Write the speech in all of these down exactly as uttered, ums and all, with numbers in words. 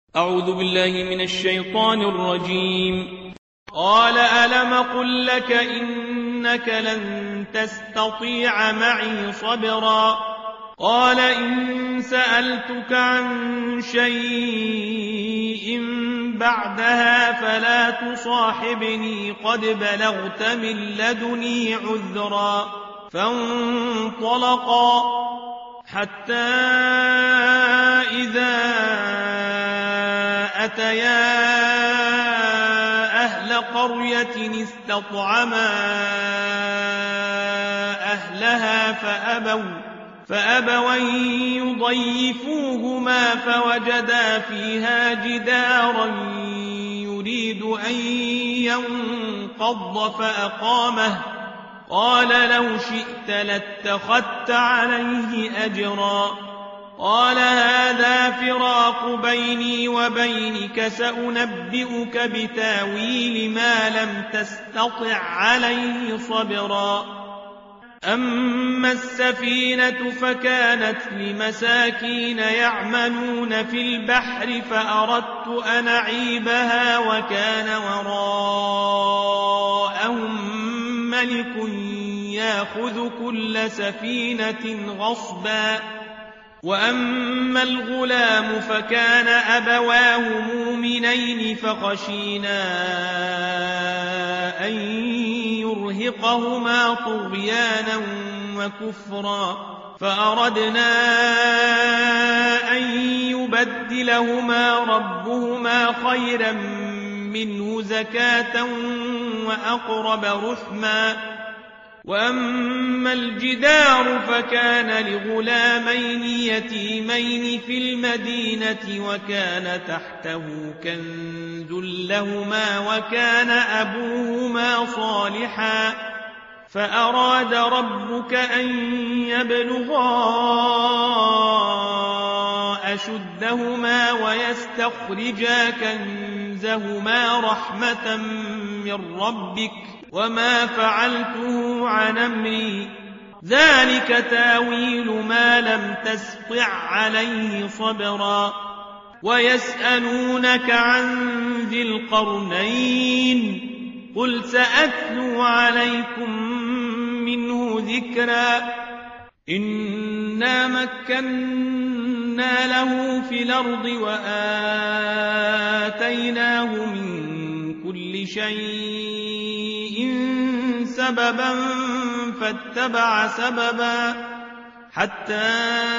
أعوذ بالله من الشيطان الرجيم. قال ألم قل لك إنك لن تستطيع معي صبرا قال إن سألتك عن شيء بعدها فلا تصاحبني قد بلغت من لدني عذرا فانطلقا حتى إذا أتيا أهل قرية استطعما أهلها فأبوا فأبوا يضيفوهما فوجدا فيها جدارا يريد أن ينقض فأقامه قال لو شئت لاتخذت عليه أجرا قال هذا فراق بيني وبينك سأنبئك بتاويل ما لم تستطع عليه صبرا أما السفينة فكانت لمساكين يعملون في البحر فأردت أن أعيبها وكان وراءهم ملك يأخذ كل سفينة غصبا وأما الغلام فكان أبواه مؤمنين فخشينا أن يرهقهما طغيانا وكفرا فأردنا أن يبدلهما ربهما خيرا منه زكاة وأقرب رحما وأما الجدار فكان لغلامين يتيمين في المدينة وكان تحته كنز لهما وكان أبوهما صالحا فأراد ربك أن يبلغا أشدهما ويستخرجا كنزهما رحمة من ربك وما فعلته عن أمري ذلك تاويل ما لم تسطع عليه صبرا ويسألونك عن ذي القرنين قل سأتلو عليكم منه ذكرا إنا مكنا له في الأرض وآتيناه من كل شيء سببا فاتبع سببا حتى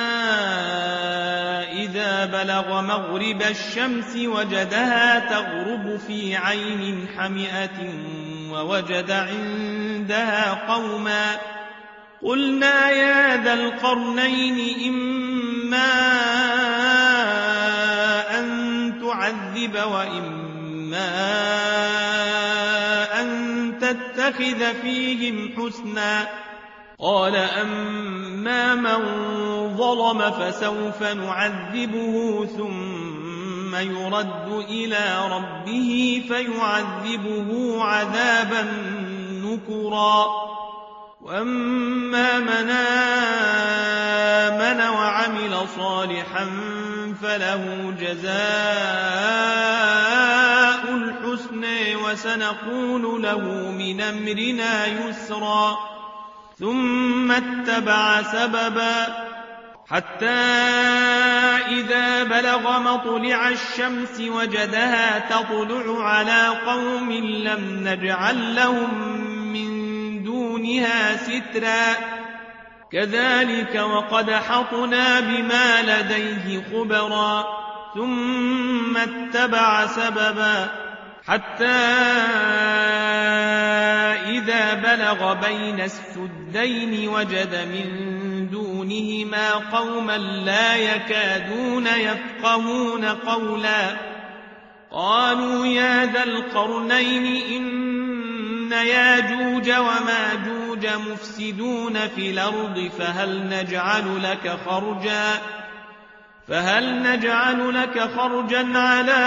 إذا بلغ مغرب الشمس وجدها تغرب في عين حمئة ووجد عندها قوما قلنا يا ذا القرنين إما أن تعذب وإما أن تتخذ فيهم حسنا قال أما من ظلم فسوف نعذبه ثم يرد إلى ربه فيعذبه عذابا نكرا وأما من آمن وعمل صالحا فله جزاء الحسن وسنقول له من أمرنا يسرا ثم اتبع سببا حتى إذا بلغ مطلع الشمس وجدها تطلع على قوم لم نجعل لهم من دونها سترا كذلك وقد حطنا بما لديه خبرا ثم اتبع سببا حتى إذا بلغ بين السدين وجد من دونهما قوما لا يكادون يفقهون قولا قالوا يا ذا القرنين إن ياجوج وماجوج مفسدون في الأرض فهل نجعل لك خرجا فهل نجعل لك خرجا على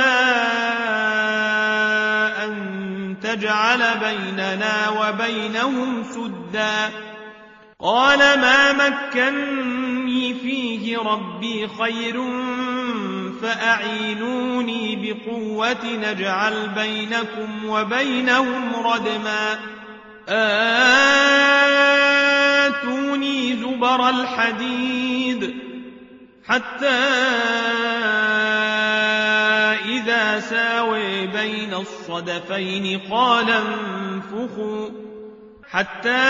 أن تجعل بيننا وبينهم سدا قال ما مكني فيه ربي خير فأعينوني قوة نجعل بينكم وبينهم ردما آتوني زبر الحديد حتى إذا ساوي بين الصدفين قال انفخوا حتى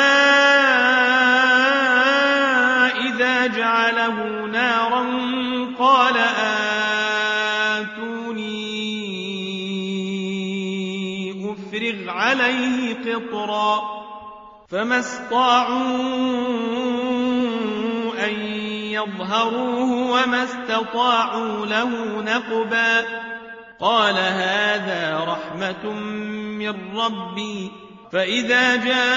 إذا جعله نارا قال آتوني أفرغ عليه قطرا فما استطاعوا أن يظهروه وما استطاعوا له نقبا قال هذا رحمة من ربي فإذا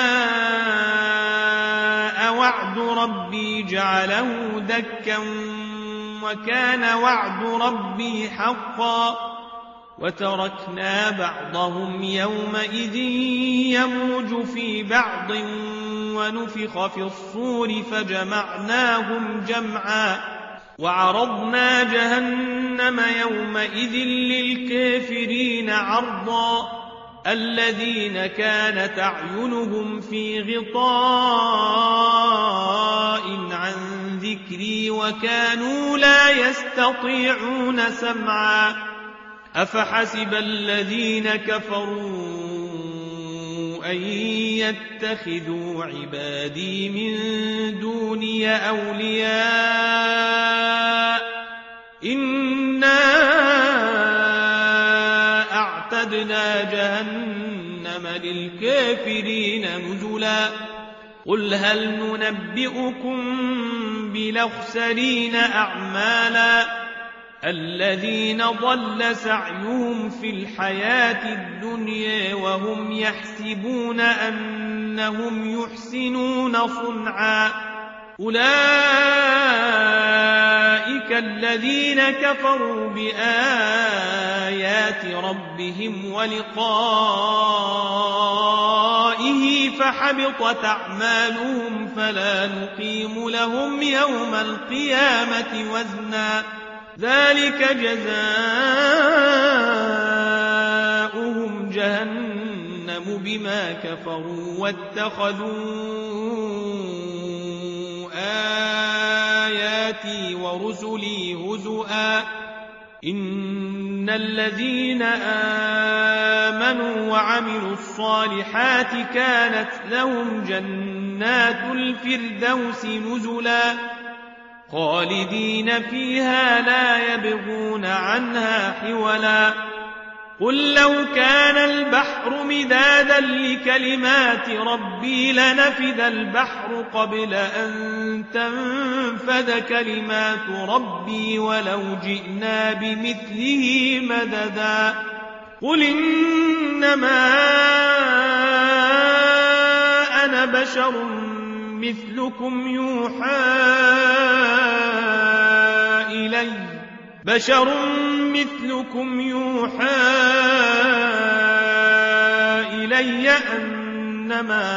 جاء وعد ربي جعله دكا وكان وعد ربي حقا وتركنا بعضهم يومئذ يموج في بعض ونفخ في الصور فجمعناهم جمعا وعرضنا جهنم يومئذ للكافرين عرضا الذين كانت أعينهم في غطاء عن ذكري وكانوا لا يستطيعون سمعا أفحسب الذين كفروا أن يتخذوا عبادي من دوني أولياء إنا أعتدنا جهنم للكافرين نزلا قل هل ننبئكم بالأخسرين أعمالا الذين ضل سعيهم في الحياة الدنيا وهم يحسبون أنهم يحسنون صنعا أولئك الذين كفروا بآيات ربهم ولقائه فحبطت أعمالهم فلا نقيم لهم يوم القيامة وزنا ذلك جزاؤهم جهنم بما كفروا واتخذوا آياتي ورسلي هزؤا إن الذين آمنوا وعملوا الصالحات كانت لهم جنات الفردوس نزلا خالدين فيها لا يبغون عنها حولا قل لو كان البحر مدادا لكلمات ربي لنفد البحر قبل أن تنفد كلمات ربي ولو جئنا بمثله مددا قل إنما أنا بشر مثلكم يوحى إلي بشر مثلكم يوحى إلي أنما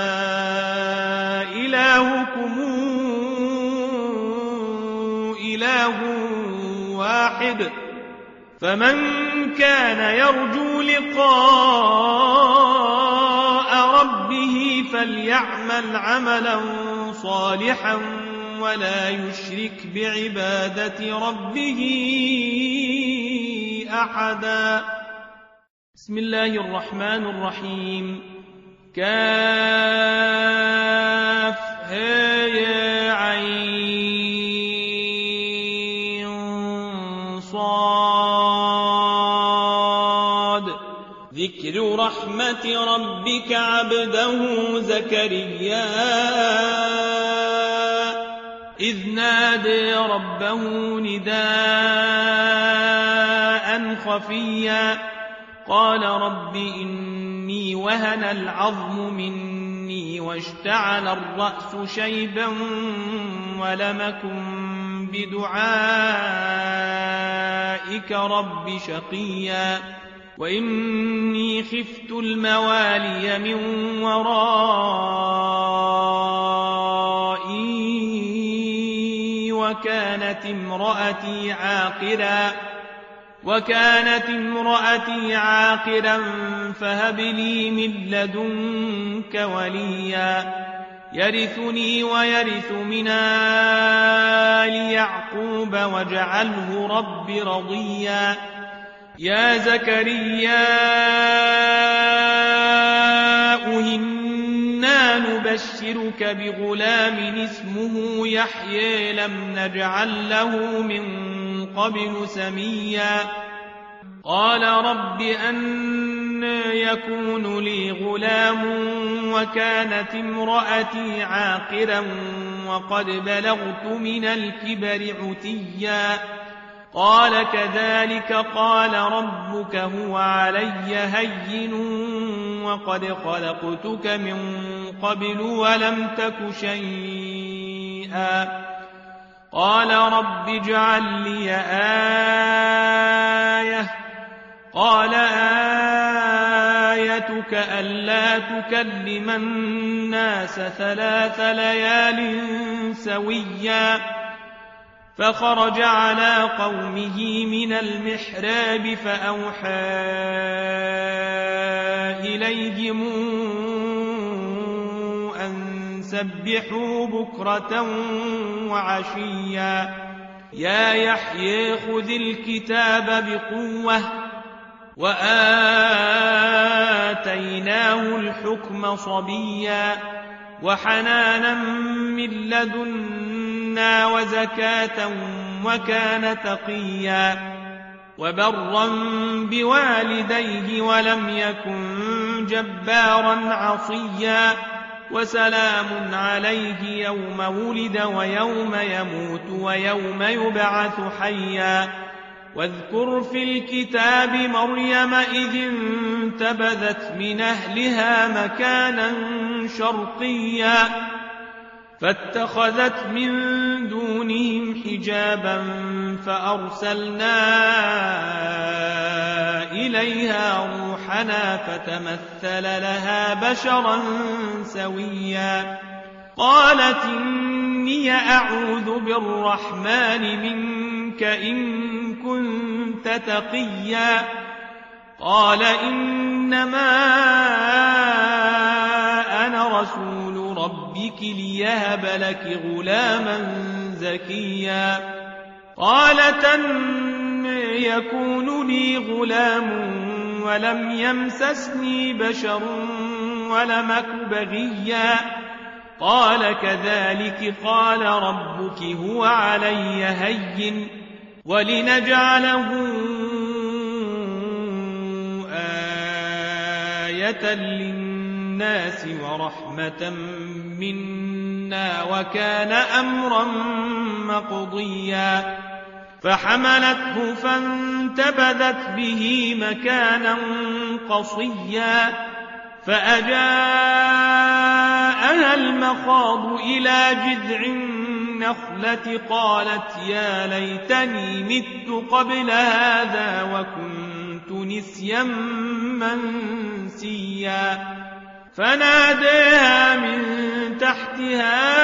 إلهكم إله واحد فمن كان يرجو لقاء ربه فليعمل عملا صالحا ولا يشرك بعبادة ربه أحدا بسم الله الرحمن الرحيم كاف هاء عين صاد ذكر رحمة ربك عبده زكريا إذ نادى ربه نداء خفيا قال رب إني وهن العظم مني واشتعل الرأس شيبا ولم أكن بدعائك رب شقيا وإني خفت الموالي من ورائي وكانت امرأتي عاقرا وكانت امرأتي عاقرا فهب لي من لدنك وليا يرثني ويرث من آل يعقوب واجعله رب رضيا يا زكريا إنا نبشرك بغلام اسمه يحيى لم نجعل له من قبل سميا قال رب أنى يكون لي غلام وكانت امرأتي عاقرا وقد بلغت من الكبر عتيا قال كذلك قال ربك هو علي هين وقد خلقتك من قبل ولم تك شيئا قال رب اجعل لي آية قال آيتك ألا تكلم الناس ثلاث ليال سويا فخرج على قومه من المحراب فأوحى إليهم أن سبحوا بكرة وعشيا يا يحيى خذ الكتاب بقوة وآتيناه الحكم صبيا وحنانا من لدنا وزكاة وكان تقيا وبرا بوالديه ولم يكن جبارا عصيا وسلام عليه يوم ولد ويوم يموت ويوم يبعث حيا واذكر في الكتاب مريم إذ انتبذت من أهلها مكانا شرقيا فاتخذت من دونهم حجابا فأرسلنا إليها روحنا فتمثل لها بشرا سويا قالت إني أعوذ بالرحمن منك إن كنت تقيا قال إنما أنا رسول ربك ليهب لك غلاما زكيا قالت أن يكون لي غلام ولم يمسسني بشر ولم أك بغيا قال كذلك قال ربك هو علي هين ولنجعله آية للناس ورحمة منا وكان أمرا مقضيا فحملته فانتبذت به مكانا قصيا فأجاءها المخاض إلى جذع النخلة قالت يا ليتني مت قبل هذا وكنت نسيا منسيا فناديها من تحتها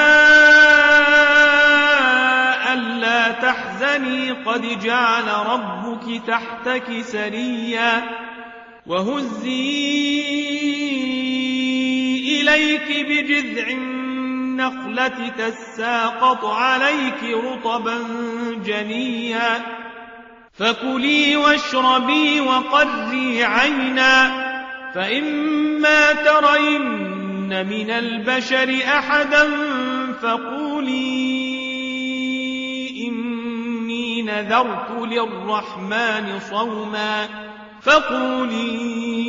ألا تحزني قد جعل ربك تحتك سريا وهزي إليك بجذع النخلة تساقط عليك رطبا جنيا فكلي واشربي وقري عينا فإما ترين من البشر أحدا فقولي إني نذرت للرحمن صوما فقولي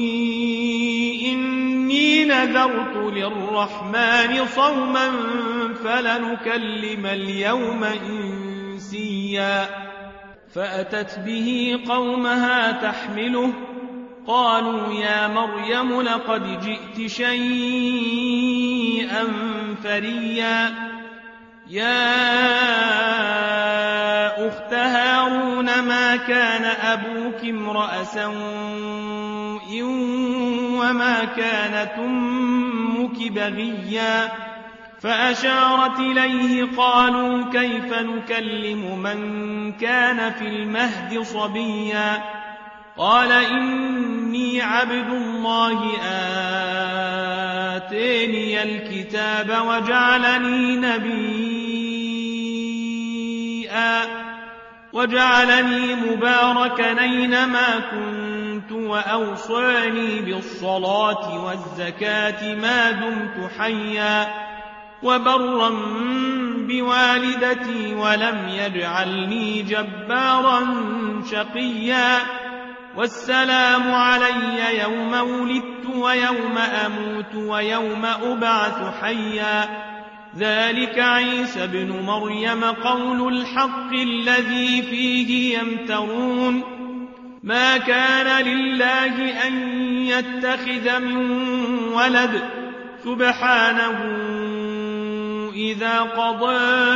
إني نذرت للرحمن صوما فلنكلم اليوم إنسيا فأتت به قومها تحمله قالوا يا مريم لقد جئت شيئا فريا يا أخت هارون ما كان أبوك امرأ سوء وما كانت أمك بغيا فأشارت إليه قالوا كيف نكلم من كان في المهد صبيا قال إني عبد الله آتيني الكتاب وجعلني نبيا وجعلني مباركا أينما كنت وأوصاني بالصلاة والزكاة ما دمت حيا وبرا بوالدتي ولم يجعلني جبارا شقيا والسلام علي يوم ولدت ويوم أموت ويوم أبعث حيا ذلك عيسى بن مريم قول الحق الذي فيه يمترون ما كان لله أن يتخذ من ولد سبحانه إذا قضى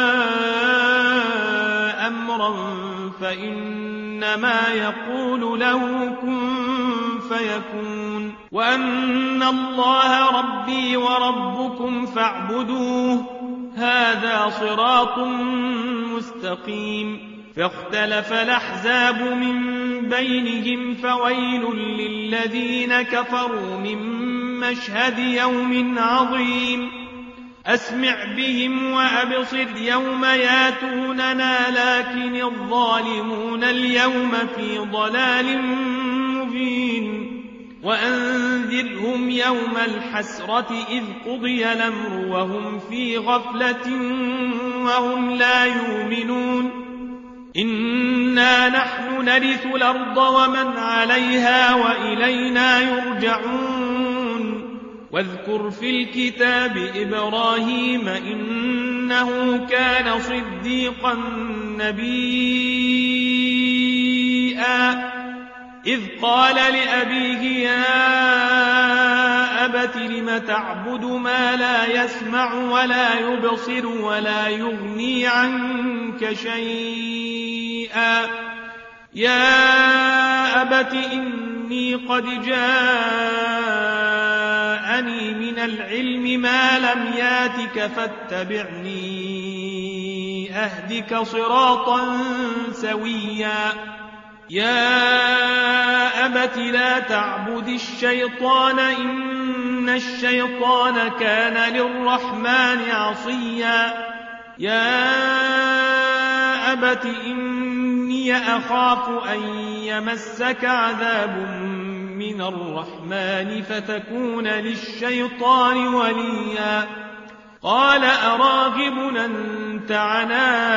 أمرا فإنما يقول له كن فيكون وأن الله ربي وربكم فاعبدوه هذا صراط مستقيم فاختلف الأحزاب من بينهم فويل للذين كفروا من مشهد يوم عظيم أسمع بهم وأبصر يوم ياتوننا لكن الظالمون اليوم في ضلال مبين وأنذرهم يوم الحسرة إذ قضي الأمر وهم في غفلة وهم لا يؤمنون إنا نحن نرث الأرض ومن عليها وإلينا يرجعون واذكر في الكتاب إبراهيم إنه كان صديقا نبيا إذ قال لأبيه يا أبت لم تعبد ما لا يسمع ولا يبصر ولا يغني عنك شيئا يا أبت إني قد جاءني من العلم ما لم ياتك فاتبعني أهدك صراطا سويا يا أبت لا تعبد الشيطان إن الشيطان كان للرحمن عصيا يا أبت إني أخاف أن يمسك عذاب من الرحمن فتكون للشيطان وليا قال أراغب أنت عن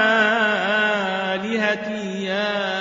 آلهتي يا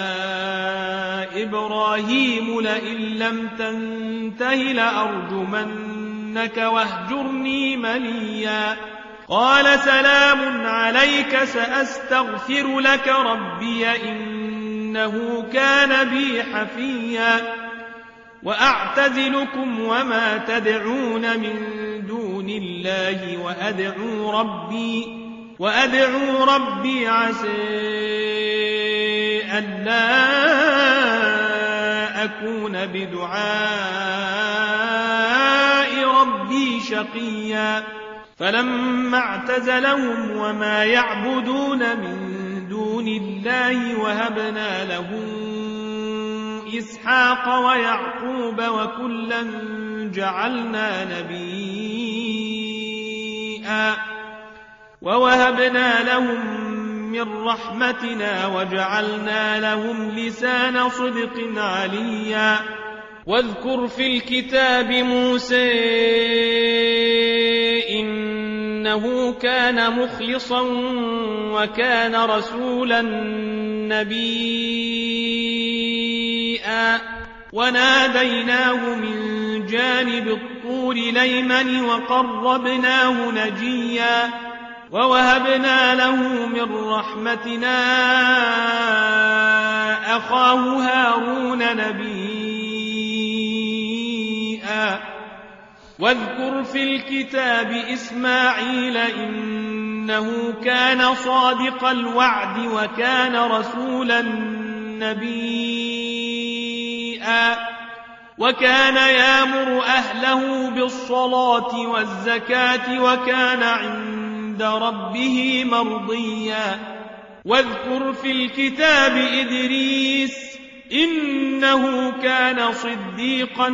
إبراهيم لئن لم تنته لأرجمنك واهجرني مليا قال سلام عليك سأستغفر لك ربي إنه كان بي حفيا وأعتزلكم وما تدعون من دون الله وأدعو ربي وأدعو ربي عسى ألا أكون بدعاء ربي شقيا فلما اعتزلهم وما يعبدون من دون الله وهبنا له إسحاق ويعقوب وكلا جعلنا نبيا ووهبنا لهم من رحمتنا وجعلنا لهم لسان صدق عليا واذكر في الكتاب موسى إنه كان مخلصا وكان رسولا نبيا وناديناه من جانب الطور الأيمن وقربناه نجيا ووهبنا له من رحمتنا أخاه هارون نبيا واذكر في الكتاب إسماعيل إنه كان صادق الوعد وكان رسولا نبيا وكان يأمر أهله بالصلاة والزكاة وكان عند ربه مرضيا واذكر في الكتاب إدريس إنه كان صديقا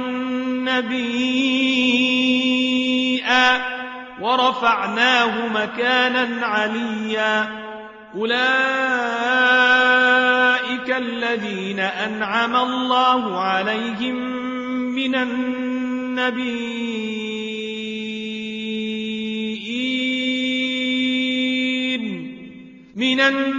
نبيا ورفعناه مكانا عليا أولئك الذين أنعم الله عليهم من النبيين من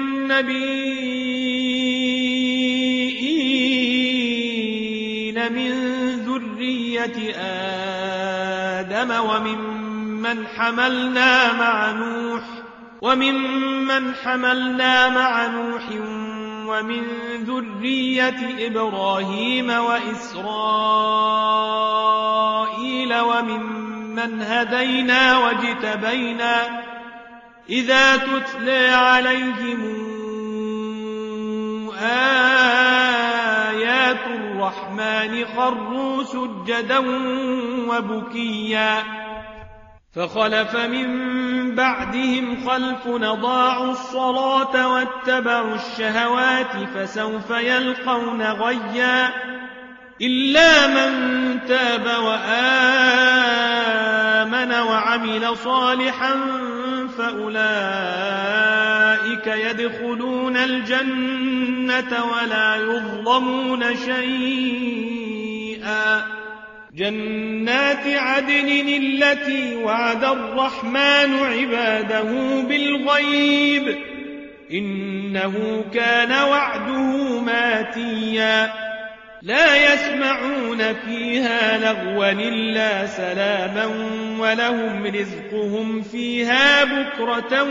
النبيين من ذرية آدم وممن حملنا مع نوح وممن حملنا مع نوح ومن ذرية إبراهيم وإسرائيل وممن هدينا واجتبينا إذا تتلى عليهم آيات الرحمن خروا سجدا وبكيا فخلف من بعدهم خلف أضاعوا الصلاة واتبعوا الشهوات فسوف يلقون غيا إلا من تاب وآمن وعمل صالحا فأولئك يدخلون الجنة ولا يظلمون شيئا جنات عدن التي وعد الرحمن عباده بالغيب إنه كان وعده ماتيا لا يسمعون فيها لغوا إلا سلاما ولهم رزقهم فيها بكرة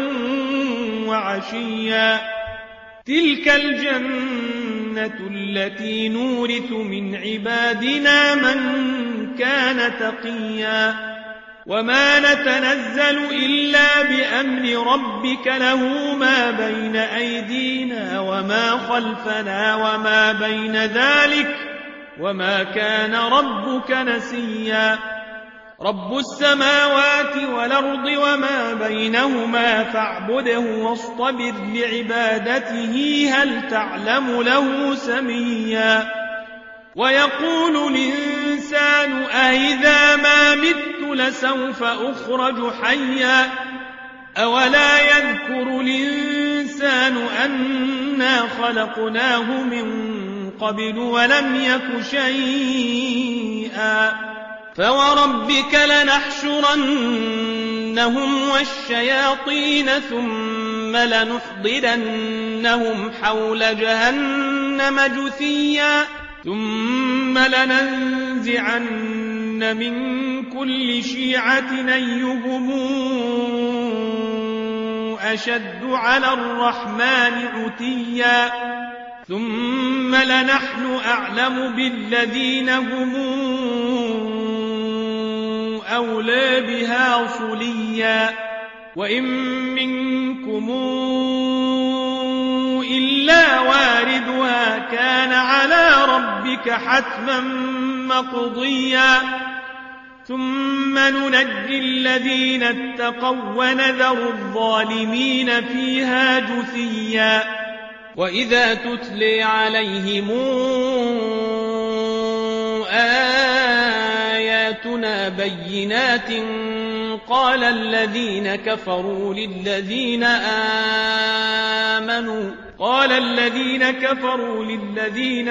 وعشيا تلك الجنة التي نورث من عبادنا من كان تقيا وما نتنزل إلا بأمر ربك له ما بين أيدينا وما خلفنا وما بين ذلك وما كان ربك نسيا رب السماوات والأرض وما بينهما فاعبده واصطبر لعبادته هل تعلم له سميا ويقول الإنسان أإذا ما مت لسوف أخرج حيا أولا يذكر الإنسان أنا خلقناه من قبل ولم يك شيئا فوربك لنحشرنهم والشياطين ثم لنحضرنهم حول جهنم جثيا ثم لننزعن من كل شيعة أيهم أشد على الرحمن عتيا ثم لنحن أعلم بالذين هم أولى بها صليا وإن منكم إلا واردها كان على ربك حتما مقضيا ثم ننجي الذين اتقوا ونذر الظالمين فيها جثيا وإذا تتلي عليهم آياتنا بينات قال الذين كفروا للذين آمنوا قال الذين كفروا للذين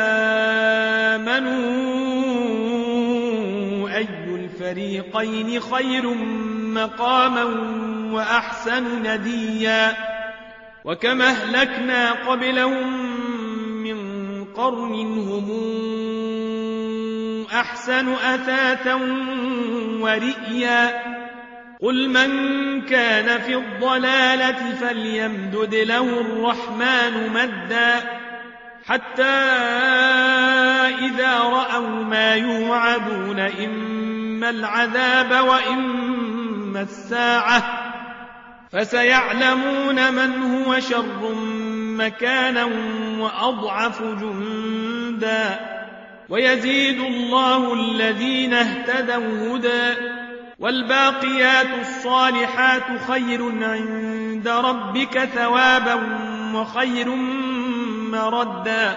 آمنوا أي الفريقين خير مقاما وأحسن نديا وكم أهلكنا قبلهم من قرن هم أحسن أثاثا ورئيا قل من كان في الضلالة فليمدد له الرحمن مدا حتى إذا رأوا ما يوعدون إما العذاب وإما الساعة فسيعلمون من هو شر مكانا وأضعف جندا ويزيد الله الذين اهتدوا هدى والباقيات الصالحات خير عند ربك ثوابا وخير مردا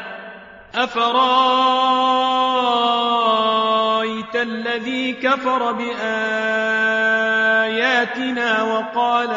أفرأيت الذي كفر بآياتنا وقال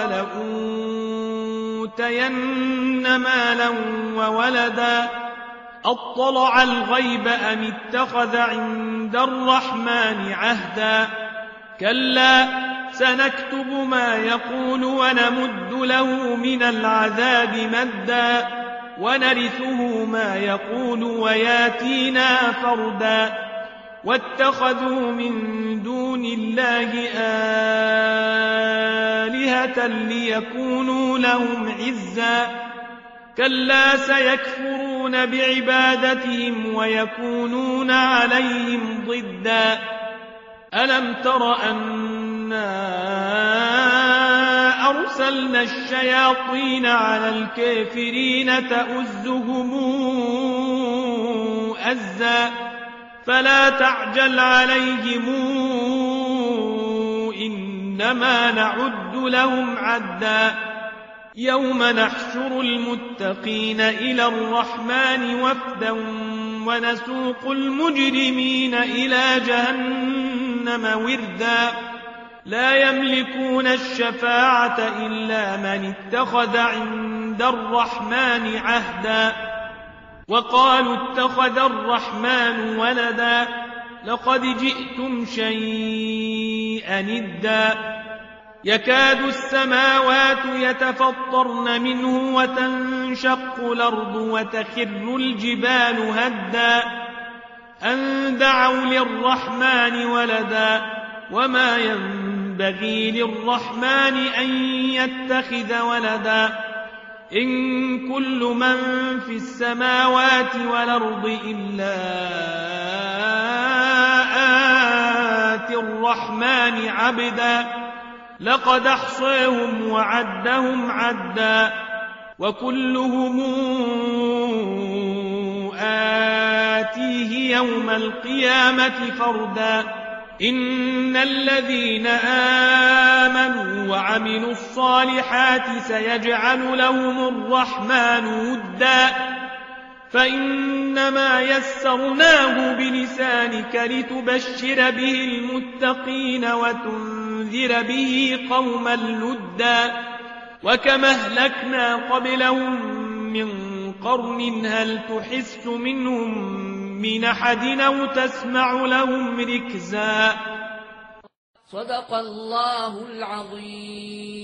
لأوتين مالا وولدا أطلع الغيب أم اتخذ عند الرحمن عهدا كلا سنكتب ما يقول ونمد له من العذاب مدا ونرثه ما يقول وياتينا فردا واتخذوا من دون الله آلهة ليكونوا لهم عزا كلا سيكفرون بعبادتهم ويكونون عليهم ضدا ألم تر أنا أرسلنا الشياطين على الكافرين تؤزهم أزا فلا تعجل عليهم إنما نعد لهم عدا يوم نحشر المتقين إلى الرحمن وفدا ونسوق المجرمين إلى جهنم وردا لا يملكون الشفاعة إلا من اتخذ عند الرحمن عهدا وقالوا اتخذ الرحمن ولدا لقد جئتم شيئا إدا يكاد السماوات يتفطرن منه وتنشق الأرض وتخر الجبال هدا أن دعوا للرحمن ولدا وما ينبغي للرحمن أن يتخذ ولدا إن كل من في السماوات والأرض إلا آتي الرحمن عبدا لقد أحصيهم وعدهم عدا وكلهم آتيه يوم القيامة فردا إن الذين آمنوا وعملوا الصالحات سيجعل لهم الرحمن ودا فإنما يسرناه بلسانك لتبشر به المتقين وتنذر به قوما لدا وكما أهلكنا قبلهم من قرن هل تحس منهم من أحد أو تسمع لهم ركزا صدق الله العظيم.